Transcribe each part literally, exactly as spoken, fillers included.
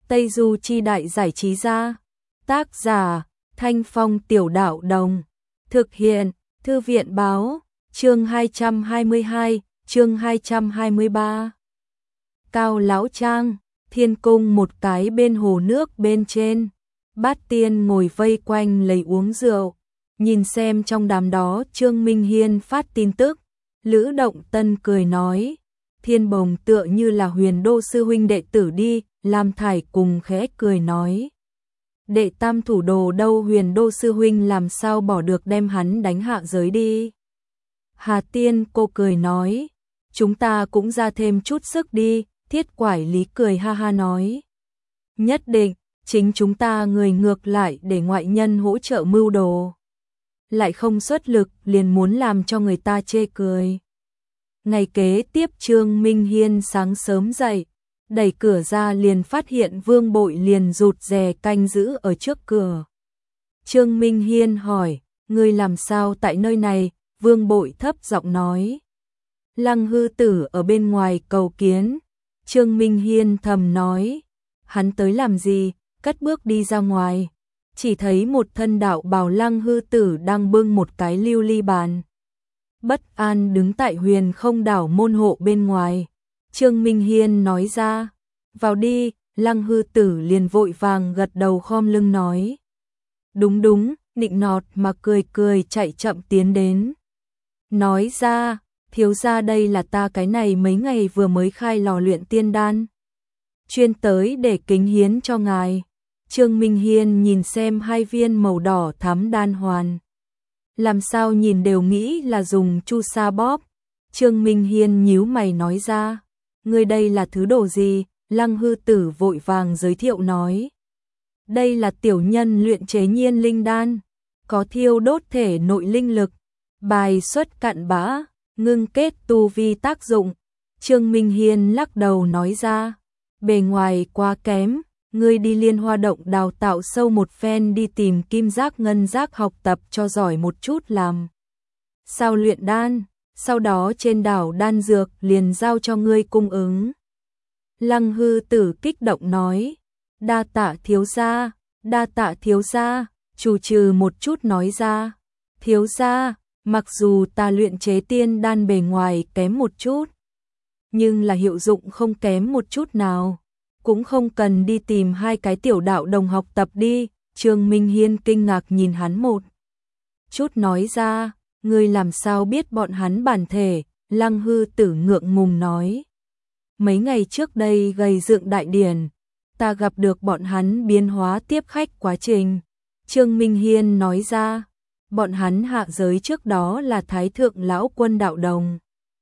Tây Du Chi Đại Giải Trí Gia. Tác giả Thanh Phong Tiểu Đạo Đồng. Thực hiện Thư viện Báo. Chương hai trăm hai mươi hai, chương hai trăm hai mươi ba. Cao Lão Trang, Thiên Cung một cái bên hồ nước bên trên. Bát tiên ngồi vây quanh lấy uống rượu. Nhìn xem trong đám đó Trương Minh Hiên phát tin tức. Lữ Động Tân cười nói. Thiên Bồng tựa như là Huyền Đô sư huynh đệ tử đi. Lam Thải cùng khẽ cười nói. Đệ tam thủ đồ đâu, Huyền Đô sư huynh làm sao bỏ được đem hắn đánh hạ giới đi. Hà Tiên cô cười nói. Chúng ta cũng ra thêm chút sức đi. Thiết Quải Lý cười ha ha nói. Nhất định, chính chúng ta người ngược lại để ngoại nhân hỗ trợ mưu đồ. Lại không xuất lực liền muốn làm cho người ta chê cười. Ngày kế tiếp Trương Minh Hiên sáng sớm dậy, đẩy cửa ra liền phát hiện Vương Bội liền rụt rè canh giữ ở trước cửa. Trương Minh Hiên hỏi, ngươi làm sao tại nơi này? Vương Bội thấp giọng nói. Lăng hư tử ở bên ngoài cầu kiến. Trương Minh Hiên thầm nói, hắn tới làm gì? Cất bước đi ra ngoài, chỉ thấy một thân đạo bào Lăng hư tử đang bưng một cái lưu ly bàn. Bất an đứng tại Huyền Không đảo môn hộ bên ngoài. Trương Minh Hiên nói ra, vào đi. Lăng hư tử liền vội vàng gật đầu khom lưng nói. Đúng đúng, nịnh nọt mà cười cười chạy chậm tiến đến. Nói ra, thiếu gia đây là ta cái này mấy ngày vừa mới khai lò luyện tiên đan. Chuyên tới để kính hiến cho ngài. Trương Minh Hiên nhìn xem hai viên màu đỏ thắm đan hoàn. Làm sao nhìn đều nghĩ là dùng chu sa bóp. Trương Minh Hiên nhíu mày nói ra. Ngươi đây là thứ đồ gì? Lăng hư tử vội vàng giới thiệu nói. Đây là tiểu nhân luyện chế nhiên linh đan. Có thiêu đốt thể nội linh lực. Bài xuất cặn bã, ngưng kết tu vi tác dụng. Trương Minh Hiên lắc đầu nói ra. Bề ngoài quá kém. Ngươi đi Liên Hoa Động đào tạo sâu một phen, đi tìm kim giác ngân giác học tập cho giỏi một chút làm. Sao luyện đan, sau đó trên đảo đan dược liền giao cho ngươi cung ứng. Lăng hư tử kích động nói. Đa tạ thiếu gia, đa tạ thiếu gia. Chủ trừ một chút nói ra. Thiếu gia, mặc dù ta luyện chế tiên đan bề ngoài kém một chút, nhưng là hiệu dụng không kém một chút nào. Cũng không cần đi tìm hai cái tiểu đạo đồng học tập đi. Trương Minh Hiên kinh ngạc nhìn hắn một chút nói ra. Ngươi làm sao biết bọn hắn bản thể? Lăng hư tử ngượng ngùng nói. Mấy ngày trước đây gầy dựng đại điển, ta gặp được bọn hắn biến hóa tiếp khách quá trình. Trương Minh Hiên nói ra. Bọn hắn hạ giới trước đó là Thái Thượng Lão Quân đạo đồng.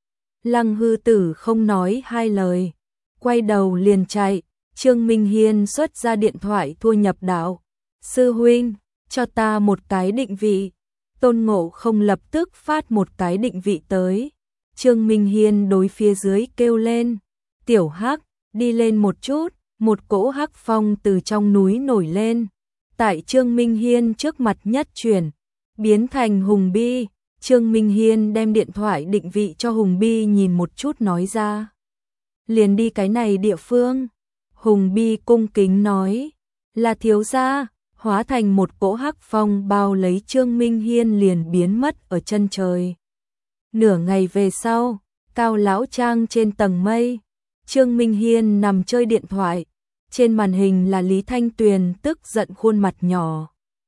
Lăng hư tử không nói hai lời, quay đầu liền chạy. Trương Minh Hiên xuất ra điện thoại thua nhập đạo. Sư huynh, cho ta một cái định vị. Tôn Ngộ Không lập tức phát một cái định vị tới. Trương Minh Hiên đối phía dưới kêu lên. Tiểu Hắc, đi lên một chút. Một cỗ hắc phong từ trong núi nổi lên. Tại Trương Minh Hiên trước mặt nhất chuyển, biến thành Hùng Bi. Trương Minh Hiên đem điện thoại định vị cho Hùng Bi nhìn một chút nói ra. Liền đi cái này địa phương. Hùng Bi cung kính nói. Là thiếu gia. Hóa thành một cỗ hắc phong bao lấy Trương Minh Hiên liền biến mất ở chân trời. Nửa ngày về sau, Cao Lão Trang trên tầng mây. Trương Minh Hiên nằm chơi điện thoại. Trên màn hình là Lý Thanh Tuyền tức giận khuôn mặt nhỏ.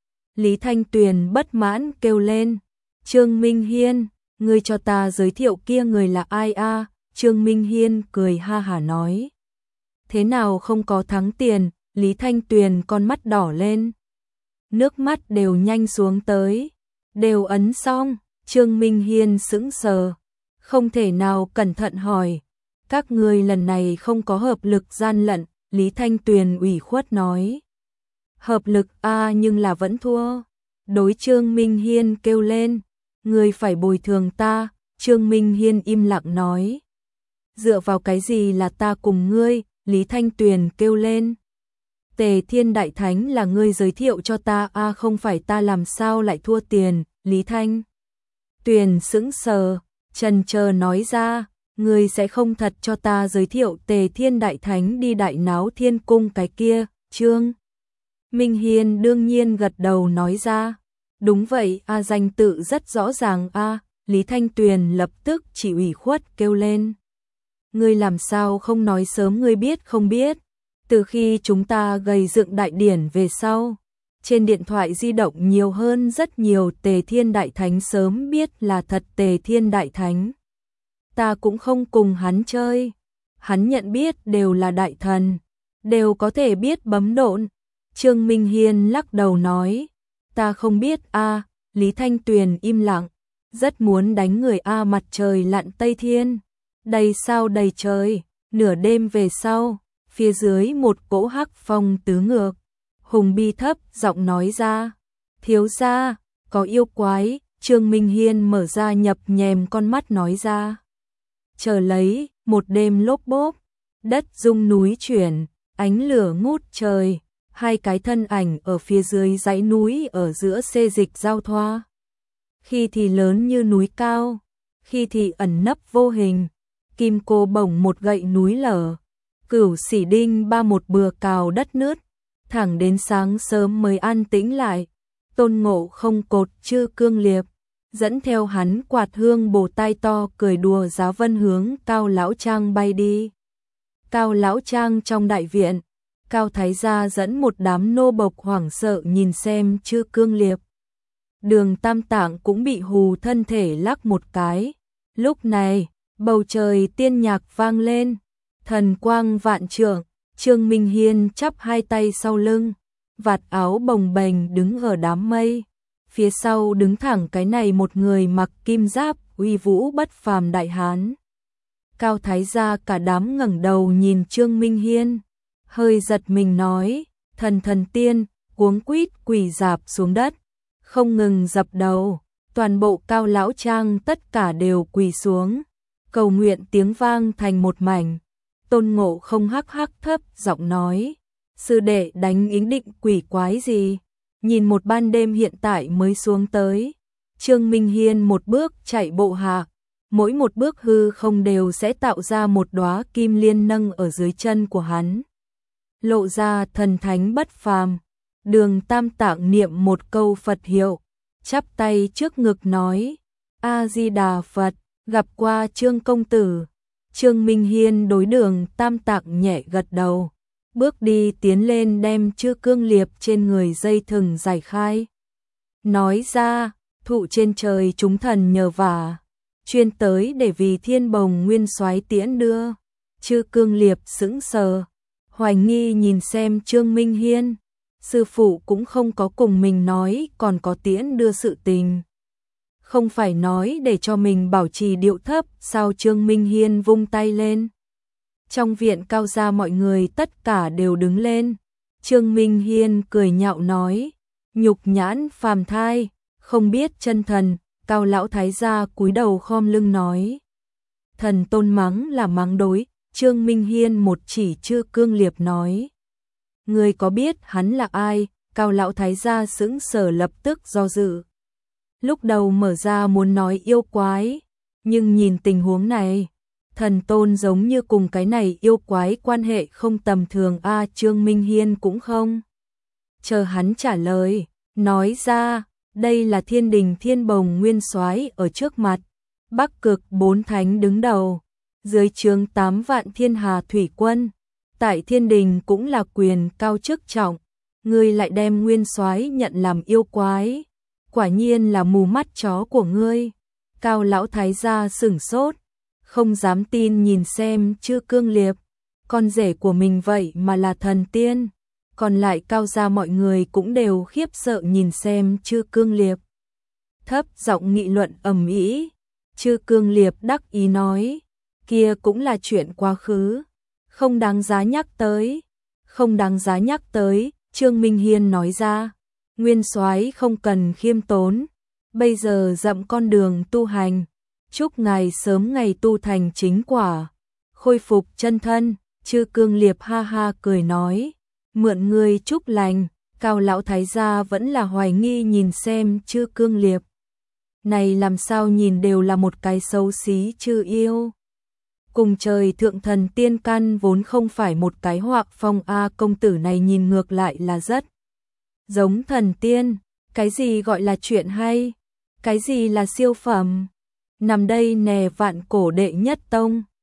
Lý Thanh Tuyền bất mãn kêu lên. Trương Minh Hiên, ngươi cho ta giới thiệu kia người là ai a? Trương Minh Hiên cười ha hả nói. Thế nào không có thắng tiền? Lý Thanh Tuyền con mắt đỏ lên. Nước mắt đều nhanh xuống tới. Đều ấn xong. Trương Minh Hiên sững sờ. Không thể nào cẩn thận hỏi. Các ngươi lần này không có hợp lực gian lận. Lý Thanh Tuyền ủy khuất nói. Hợp lực a nhưng là vẫn thua. Đối Trương Minh Hiên kêu lên. Ngươi phải bồi thường ta. Trương Minh Hiên im lặng nói. Dựa vào cái gì là ta cùng ngươi? Lý Thanh Tuyền kêu lên. Tề Thiên Đại Thánh là ngươi giới thiệu cho ta a, không phải ta làm sao lại thua tiền? Lý Thanh Tuyền sững sờ, chần chờ nói ra. Ngươi sẽ không thật cho ta giới thiệu Tề Thiên Đại Thánh đi đại náo thiên cung cái kia, Trương Minh Hiên đương nhiên gật đầu nói ra. Đúng vậy, a danh tự rất rõ ràng a. Lý Thanh Tuyền lập tức chỉ ủy khuất kêu lên. Ngươi làm sao không nói sớm, ngươi biết không biết? Từ khi chúng ta gầy dựng đại điển về sau, trên điện thoại di động nhiều hơn rất nhiều Tề Thiên Đại Thánh sớm biết là thật Tề Thiên Đại Thánh. Ta cũng không cùng hắn chơi. Hắn nhận biết đều là đại thần, đều có thể biết bấm độn. Trương Minh Hiên lắc đầu nói, ta không biết a. Lý Thanh Tuyền im lặng, rất muốn đánh người a. Mặt trời lặn Tây Thiên, đầy sao đầy trời, nửa đêm về sau, phía dưới một cỗ hắc phong tứ ngược. Hùng Bi thấp giọng nói ra, thiếu gia, có yêu quái. Trương Minh Hiên mở ra nhập nhèm con mắt nói ra. Chờ lấy, một đêm lốp bốp, đất rung núi chuyển, ánh lửa ngút trời, hai cái thân ảnh ở phía dưới dãy núi ở giữa xê dịch giao thoa. Khi thì lớn như núi cao, khi thì ẩn nấp vô hình, kim cô bổng một gậy núi lở, cửu xỉ đinh ba một bừa cào đất nứt, thẳng đến sáng sớm mới an tĩnh lại. Tôn Ngộ Không cột chư cương liệp, dẫn theo hắn quạt hương bổ tai to cười đùa giáo vân hướng Cao Lão Trang bay đi. Cao Lão Trang trong đại viện, Cao Thái Gia dẫn một đám nô bộc hoảng sợ nhìn xem chư cương liệp. Đường Tam Tạng cũng bị hù thân thể lắc một cái. Lúc này, bầu trời tiên nhạc vang lên, thần quang vạn trượng. Trương Minh Hiên chắp hai tay sau lưng, vạt áo bồng bềnh đứng ở đám mây. Phía sau đứng thẳng cái này một người mặc kim giáp, uy vũ bất phàm đại hán. Cao Thái Gia cả đám ngẩng đầu nhìn Trương Minh Hiên, hơi giật mình nói, thần thần tiên, cuống quýt quỳ rạp xuống đất, không ngừng dập đầu. Toàn bộ Cao Lão Trang tất cả đều quỳ xuống, cầu nguyện tiếng vang thành một mảnh. Tôn Ngộ Không hắc hắc thấp giọng nói, sư đệ đánh ý định quỷ quái gì? Nhìn một ban đêm hiện tại mới xuống tới. Trương Minh Hiên một bước chạy bộ hạ, mỗi một bước hư không đều sẽ tạo ra một đóa kim liên nâng ở dưới chân của hắn, lộ ra thần thánh bất phàm. Đường Tam Tạng niệm một câu Phật hiệu, chắp tay trước ngực nói, A Di Đà Phật, gặp qua Trương công tử. Trương Minh Hiên đối Đường Tam Tạng nhẹ gật đầu, bước đi tiến lên đem chư cương liệp trên người dây thừng giải khai. Nói ra, thụ trên trời chúng thần nhờ vả, chuyên tới để vì Thiên Bồng Nguyên Soái tiễn đưa. Chư cương liệp sững sờ, hoài nghi nhìn xem Trương Minh Hiên. Sư phụ cũng không có cùng mình nói còn có tiễn đưa sự tình. Không phải nói để cho mình bảo trì điệu thấp sao? Trương Minh Hiên vung tay lên. Trong viện Cao gia mọi người tất cả đều đứng lên. Trương Minh Hiên cười nhạo nói, nhục nhãn phàm thai, không biết chân thần. Cao Lão Thái Gia cúi đầu khom lưng nói, thần tôn mắng là mắng đối. Trương Minh Hiên một chỉ chư cương liệp nói, người có biết hắn là ai? Cao Lão Thái Gia sững sờ lập tức do dự. Lúc đầu mở ra muốn nói yêu quái, nhưng nhìn tình huống này, thần tôn giống như cùng cái này yêu quái quan hệ không tầm thường a. À, Trương Minh Hiên cũng không chờ hắn trả lời, nói ra, đây là Thiên Đình Thiên Bồng Nguyên Soái ở trước mặt, Bắc Cực bốn thánh đứng đầu, dưới trướng tám vạn thiên hà thủy quân, tại Thiên Đình cũng là quyền cao chức trọng, ngươi lại đem Nguyên Soái nhận làm yêu quái, quả nhiên là mù mắt chó của ngươi. Cao Lão Thái Gia sửng sốt, không dám tin nhìn xem chư cương liệp, con rể của mình vậy mà là thần tiên. Còn lại Cao gia mọi người cũng đều khiếp sợ nhìn xem chư cương liệp, thấp giọng nghị luận ầm ĩ. Chư cương liệp đắc ý nói, kia cũng là chuyện quá khứ, không đáng giá nhắc tới, không đáng giá nhắc tới. Trương Minh Hiên nói ra, Nguyên Soái không cần khiêm tốn, bây giờ dậm con đường tu hành, chúc ngài sớm ngày tu thành chính quả, khôi phục chân thân. Chư cương liệp ha ha cười nói, mượn ngươi chúc lành. Cao Lão Thái Gia vẫn là hoài nghi nhìn xem chư cương liệp này làm sao nhìn đều là một cái xấu xí chư yêu. cùng trời thượng thần tiên căn vốn không phải một cái hoạc phong a công tử này nhìn ngược lại là rất giống thần tiên, cái gì gọi là chuyện hay, cái gì là siêu phẩm, nằm đây nè vạn cổ đệ nhất tông.